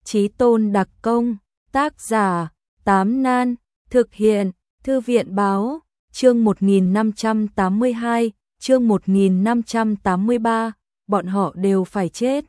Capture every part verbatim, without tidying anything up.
Chí Tôn đặc công, tác giả, Tám Nan, thực hiện, Thư viện báo, chương một nghìn năm trăm tám mươi hai, chương một nghìn năm trăm tám mươi ba, bọn họ đều phải chết.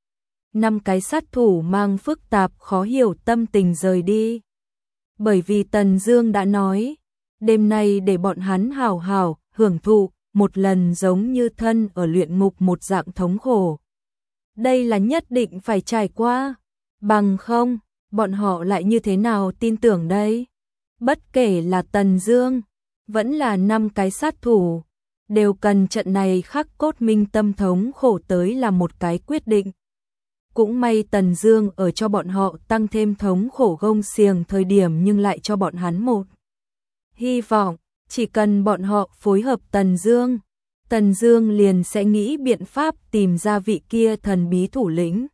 Năm cái sát thủ mang phức tạp khó hiểu tâm tình rời đi. Bởi vì Tần Dương đã nói, đêm nay để bọn hắn hảo hảo hưởng thụ một lần giống như thân ở luyện ngục một dạng thống khổ. Đây là nhất định phải trải qua, bằng không, bọn họ lại như thế nào tin tưởng đây? Bất kể là Tần Dương, vẫn là năm cái sát thủ, đều cần trận này khắc cốt minh tâm thống khổ tới là một cái quyết định. Cũng may Tần Dương ở cho bọn họ tăng thêm thống khổ gông xiềng thời điểm nhưng lại cho bọn hắn một hy vọng, chỉ cần bọn họ phối hợp Tần Dương, Tần Dương liền sẽ nghĩ biện pháp tìm ra vị kia thần bí thủ lĩnh.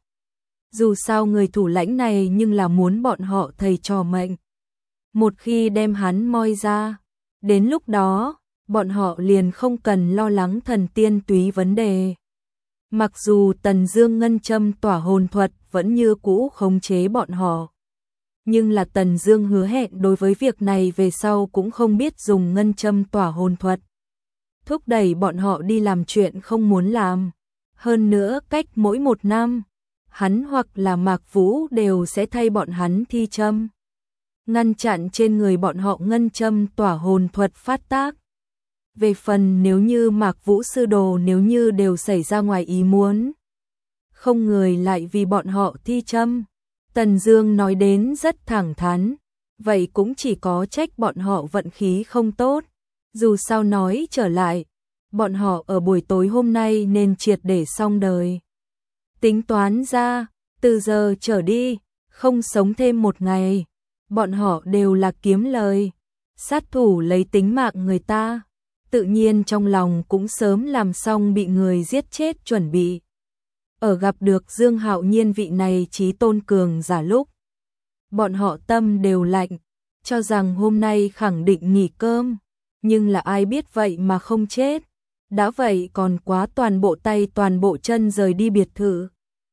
Dù sao người thủ lãnh này nhưng là muốn bọn họ thầy trò mệnh. Một khi đem hắn moi ra, đến lúc đó, bọn họ liền không cần lo lắng thần tiên túy vấn đề. Mặc dù Tần Dương ngân châm tỏa hồn thuật vẫn như cũ khống chế bọn họ, nhưng là Tần Dương hứa hẹn đối với việc này về sau cũng không biết dùng ngân châm tỏa hồn thuật, thúc đẩy bọn họ đi làm chuyện không muốn làm. Hơn nữa cách mỗi một năm, hắn hoặc là Mạc Vũ đều sẽ thay bọn hắn thi châm, ngăn chặn trên người bọn họ ngân châm tỏa hồn thuật phát tác. Về phần nếu như Mạc Vũ sư đồ nếu như đều xảy ra ngoài ý muốn, không người lại vì bọn họ thi châm. Tần Dương nói đến rất thẳng thắn, vậy cũng chỉ có trách bọn họ vận khí không tốt. Dù sao nói trở lại, bọn họ ở buổi tối hôm nay nên triệt để xong đời. Tính toán ra, từ giờ trở đi, không sống thêm một ngày, bọn họ đều là kiếm lời. Sát thủ lấy tính mạng người ta, tự nhiên trong lòng cũng sớm làm xong bị người giết chết chuẩn bị. Ở gặp được Dương Hạo Nhiên vị này chí tôn cường giả lúc, bọn họ tâm đều lạnh, cho rằng hôm nay khẳng định nghỉ cơm, nhưng là ai biết vậy mà không chết. Đã vậy còn quá toàn bộ tay toàn bộ chân rời đi biệt thự.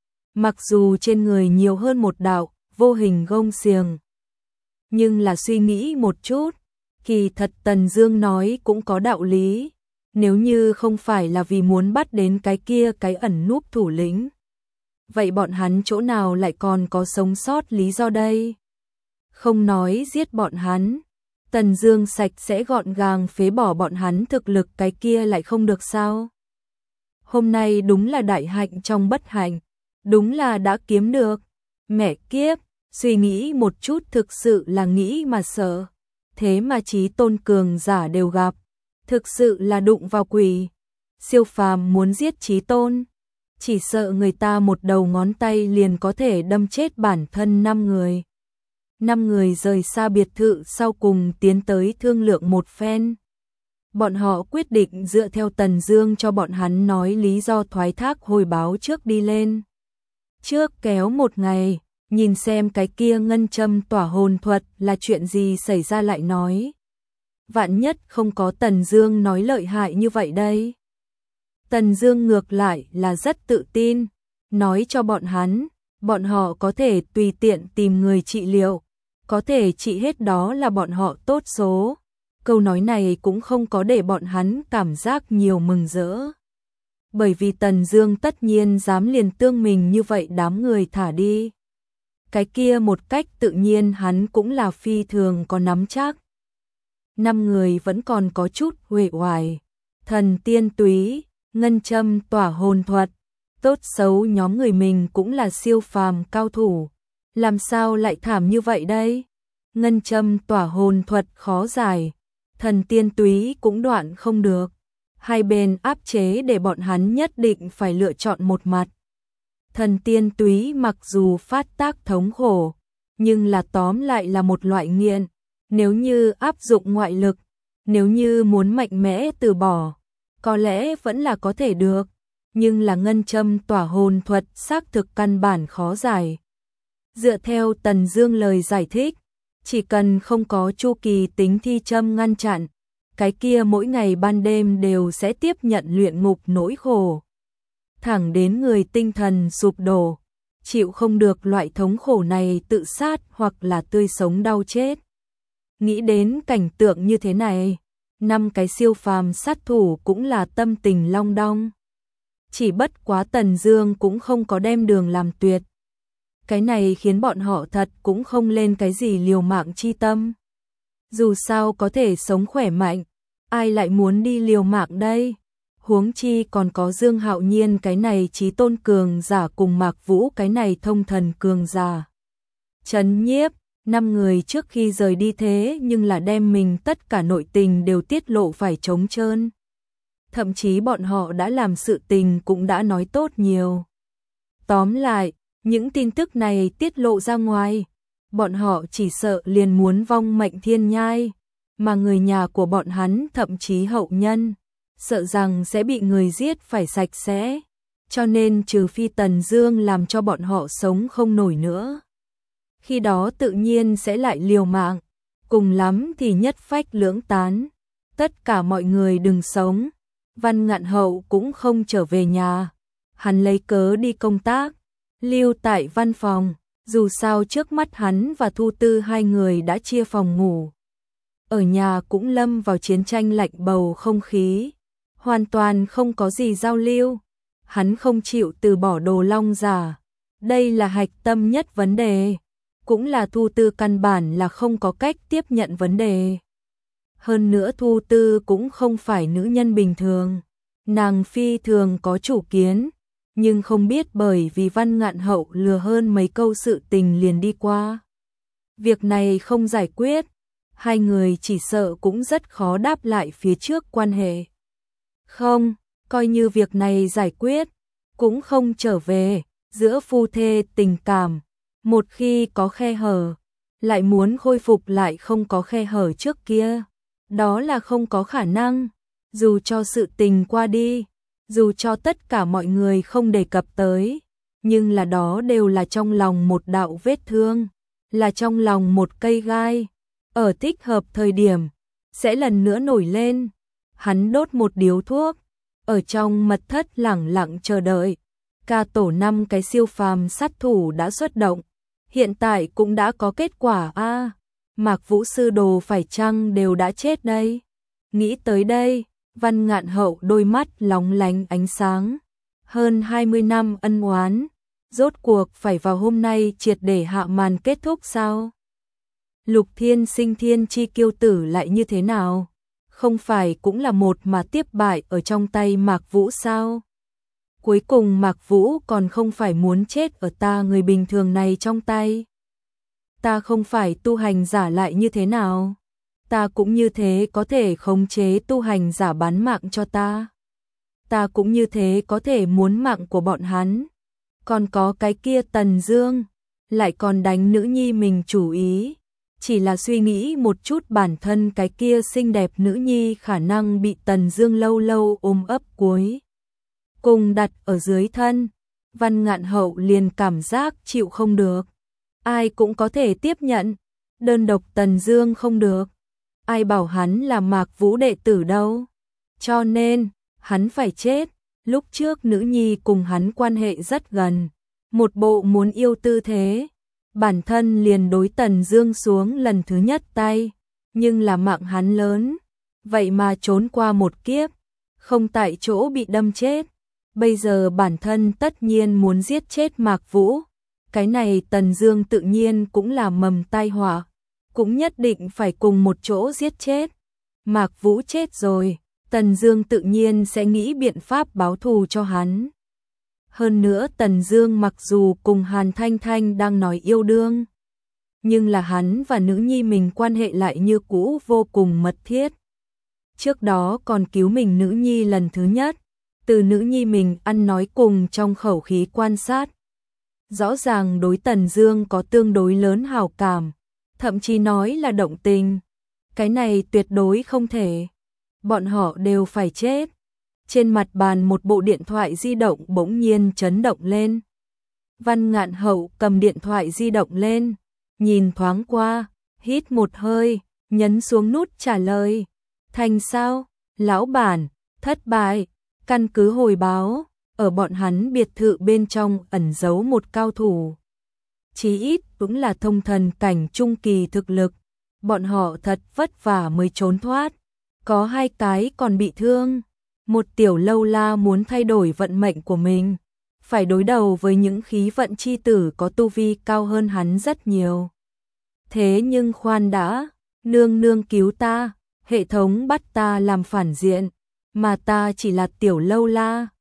Mặc dù trên người nhiều hơn một đạo vô hình gông xiềng, nhưng là suy nghĩ một chút, kỳ thật Tần Dương nói cũng có đạo lý. Nếu như không phải là vì muốn bắt đến cái kia cái ẩn núp thủ lĩnh, vậy bọn hắn chỗ nào lại còn có sống sót lý do đây? Không nói giết bọn hắn, Tần Dương sạch sẽ gọn gàng phế bỏ bọn hắn thực lực cái kia lại không được sao? Hôm nay đúng là đại hạnh trong bất hạnh, đúng là đã kiếm được. Mẹ kiếp, suy nghĩ một chút thực sự là nghĩ mà sợ. Thế mà chí tôn cường giả đều gặp, thực sự là đụng vào quỷ. Siêu phàm muốn giết chí tôn, chỉ sợ người ta một đầu ngón tay liền có thể đâm chết bản thân năm người. Năm người rời xa biệt thự sau cùng tiến tới thương lượng một phen. Bọn họ quyết định dựa theo Tần Dương cho bọn hắn nói lý do thoái thác hồi báo trước đi lên. Trước kéo một ngày, nhìn xem cái kia ngân châm tỏa hồn thuật là chuyện gì xảy ra lại nói. Vạn nhất không có Tần Dương nói lợi hại như vậy đây. Tần Dương ngược lại là rất tự tin, nói cho bọn hắn, bọn họ có thể tùy tiện tìm người trị liệu, có thể trị hết đó là bọn họ tốt số. Câu nói này cũng không có để bọn hắn cảm giác nhiều mừng rỡ. Bởi vì Tần Dương tất nhiên dám liền tương mình như vậy đám người thả đi. Cái kia một cách tự nhiên hắn cũng là phi thường có nắm chắc. Năm người vẫn còn có chút uể oải. Thần tiên túy, ngân châm tỏa hồn thuật, tốt xấu nhóm người mình cũng là siêu phàm cao thủ. Làm sao lại thảm như vậy đây? Ngân châm tỏa hồn thuật khó giải, thần tiên túy cũng đoạn không được. Hai bên áp chế để bọn hắn nhất định phải lựa chọn một mặt. Thần tiên túy mặc dù phát tác thống khổ, nhưng là tóm lại là một loại nghiện. Nếu như áp dụng ngoại lực, nếu như muốn mạnh mẽ từ bỏ, có lẽ vẫn là có thể được. Nhưng là ngân châm tỏa hồn thuật xác thực căn bản khó giải. Dựa theo Tần Dương lời giải thích, chỉ cần không có chu kỳ tính thi châm ngăn chặn, cái kia mỗi ngày ban đêm đều sẽ tiếp nhận luyện ngục nỗi khổ. Thẳng đến người tinh thần sụp đổ, chịu không được loại thống khổ này tự sát hoặc là tươi sống đau chết. Nghĩ đến cảnh tượng như thế này, năm cái siêu phàm sát thủ cũng là tâm tình long đong. Chỉ bất quá Tần Dương cũng không có đem đường làm tuyệt. Cái này khiến bọn họ thật cũng không lên cái gì liều mạng chi tâm. Dù sao có thể sống khỏe mạnh, ai lại muốn đi liều mạng đây? Huống chi còn có Dương Hạo Nhiên cái này chí tôn cường giả cùng Mạc Vũ cái này thông thần cường giả. Trấn Nhiếp, năm người trước khi rời đi thế nhưng là đem mình tất cả nội tình đều tiết lộ phải trống trơn. Thậm chí bọn họ đã làm sự tình cũng đã nói tốt nhiều. Tóm lại, những tin tức này tiết lộ ra ngoài, bọn họ chỉ sợ liền muốn vong mệnh thiên nhai, mà người nhà của bọn hắn thậm chí hậu nhân, sợ rằng sẽ bị người giết phải sạch sẽ, cho nên trừ phi Tần Dương làm cho bọn họ sống không nổi nữa. Khi đó tự nhiên sẽ lại liều mạng, cùng lắm thì nhất phách lưỡng tán, tất cả mọi người đừng sống. Văn Ngạn Hậu cũng không trở về nhà, hắn lấy cớ đi công tác, lưu tại văn phòng, dù sao trước mắt hắn và Thu Tư hai người đã chia phòng ngủ. Ở nhà cũng lâm vào chiến tranh lạnh bầu không khí, hoàn toàn không có gì giao lưu, hắn không chịu từ bỏ Đồ Long giả, đây là hạch tâm nhất vấn đề, cũng là Thu Tư căn bản là không có cách tiếp nhận vấn đề. Hơn nữa Thu Tư cũng không phải nữ nhân bình thường, nàng phi thường có chủ kiến, nhưng không biết bởi vì Văn Ngạn Hậu lừa hơn mấy câu sự tình liền đi qua. Việc này không giải quyết, hai người chỉ sợ cũng rất khó đáp lại phía trước quan hệ. Không, coi như việc này giải quyết, cũng không trở về, giữa phu thê tình cảm, một khi có khe hở, lại muốn khôi phục lại không có khe hở trước kia. Đó là không có khả năng, dù cho sự tình qua đi, dù cho tất cả mọi người không đề cập tới, nhưng là đó đều là trong lòng một đạo vết thương, là trong lòng một cây gai, ở thích hợp thời điểm, sẽ lần nữa nổi lên. Hắn đốt một điếu thuốc, ở trong mật thất lẳng lặng chờ đợi, ca tổ năm cái siêu phàm sát thủ đã xuất động, hiện tại cũng đã có kết quả a. À, Mạc Vũ sư đồ phải chăng đều đã chết đây? Nghĩ tới đây, Văn Ngạn Hậu đôi mắt lóng lánh ánh sáng. Hơn hai mươi năm ân oán, rốt cuộc phải vào hôm nay triệt để hạ màn kết thúc sao? Lục Thiên Sinh thiên chi kiêu tử lại như thế nào? Không phải cũng là một mà tiếp bại ở trong tay Mạc Vũ sao? Cuối cùng Mạc Vũ còn không phải muốn chết ở ta người bình thường này trong tay. Ta không phải tu hành giả lại như thế nào? Ta cũng như thế có thể khống chế tu hành giả bán mạng cho ta. Ta cũng như thế có thể muốn mạng của bọn hắn. Còn có cái kia Tần Dương, lại còn đánh nữ nhi mình chủ ý. Chỉ là suy nghĩ một chút bản thân cái kia xinh đẹp nữ nhi khả năng bị Tần Dương lâu lâu ôm ấp cuối cùng đặt ở dưới thân. Văn Ngạn Hậu liền cảm giác chịu không được. Ai cũng có thể tiếp nhận, đơn độc Tần Dương không được. Ai bảo hắn là Mạc Vũ đệ tử đâu. Cho nên, hắn phải chết. Lúc trước nữ nhi cùng hắn quan hệ rất gần, một bộ muốn yêu tư thế. Bản thân liền đối Tần Dương xuống lần thứ nhất tay, nhưng là mạng hắn lớn, vậy mà trốn qua một kiếp, không tại chỗ bị đâm chết. Bây giờ bản thân tất nhiên muốn giết chết Mạc Vũ. Cái này Tần Dương tự nhiên cũng là mầm tai họa, cũng nhất định phải cùng một chỗ giết chết. Mạc Vũ chết rồi, Tần Dương tự nhiên sẽ nghĩ biện pháp báo thù cho hắn. Hơn nữa Tần Dương mặc dù cùng Hàn Thanh Thanh đang nói yêu đương, nhưng là hắn và nữ nhi mình quan hệ lại như cũ vô cùng mật thiết. Trước đó còn cứu mình nữ nhi lần thứ nhất, từ nữ nhi mình ăn nói cùng trong khẩu khí quan sát. Rõ ràng đối Tần Dương có tương đối lớn hảo cảm, thậm chí nói là động tình. Cái này tuyệt đối không thể. Bọn họ đều phải chết. Trên mặt bàn một bộ điện thoại di động bỗng nhiên chấn động lên. Văn Ngạn Hậu cầm điện thoại di động lên, nhìn thoáng qua, hít một hơi, nhấn xuống nút trả lời. Thành sao? Lão bản, thất bại, căn cứ hồi báo, ở bọn hắn biệt thự bên trong ẩn giấu một cao thủ. Chí ít cũng là thông thần cảnh trung kỳ thực lực, bọn họ thật vất vả mới trốn thoát, có hai cái còn bị thương. Một tiểu lâu la muốn thay đổi vận mệnh của mình, phải đối đầu với những khí vận chi tử có tu vi cao hơn hắn rất nhiều. Thế nhưng khoan đã, nương nương cứu ta, hệ thống bắt ta làm phản diện, mà ta chỉ là tiểu lâu la,